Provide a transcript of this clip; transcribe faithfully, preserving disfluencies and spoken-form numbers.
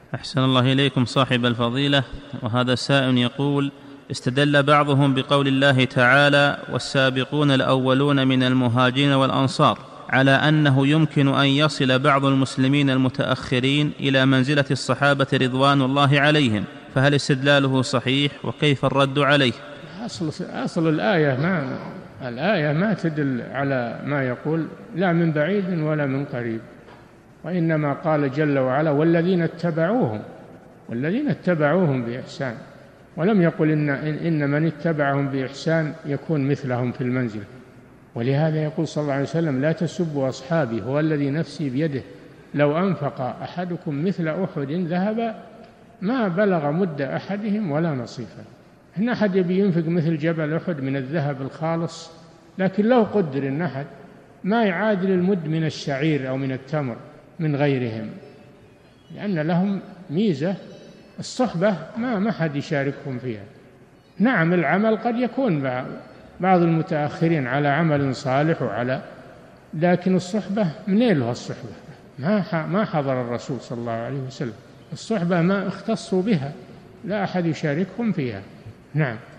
أحسن الله إليكم صاحب الفضيلة. وهذا سائل يقول: استدل بعضهم بقول الله تعالى: والسابقون الأولون من المهاجرين والأنصار، على أنه يمكن أن يصل بعض المسلمين المتأخرين إلى منزلة الصحابة رضوان الله عليهم، فهل استدلاله صحيح؟ وكيف الرد عليه؟ أصل, أصل الآية ما الآية ما تدل على ما يقول لا من بعيد ولا من قريب، وإنما قال جل وعلا: والذين اتبعوهم والذين اتبعوهم بإحسان، ولم يقل إن, إن من اتبعهم بإحسان يكون مثلهم في المنزل. ولهذا يقول صلى الله عليه وسلم: لا تسبوا أصحابي، هو الذي نفسي بيده لو أنفق أحدكم مثل أحد ذهب ما بلغ مد أحدهم ولا نصيفه. إن أحد يبي ينفق مثل جبل أحد من الذهب الخالص، لكن لو قدر إن أحد ما يعادل المد من الشعير أو من التمر من غيرهم، لأن لهم ميزة الصحبة ما ما حد يشاركهم فيها. نعم العمل قد يكون بعض المتأخرين على عمل صالح وعلى، لكن الصحبة منين له الصحبة؟ ما ما حضر الرسول صلى الله عليه وسلم، الصحبة ما اختصوا بها، لا أحد يشاركهم فيها. نعم.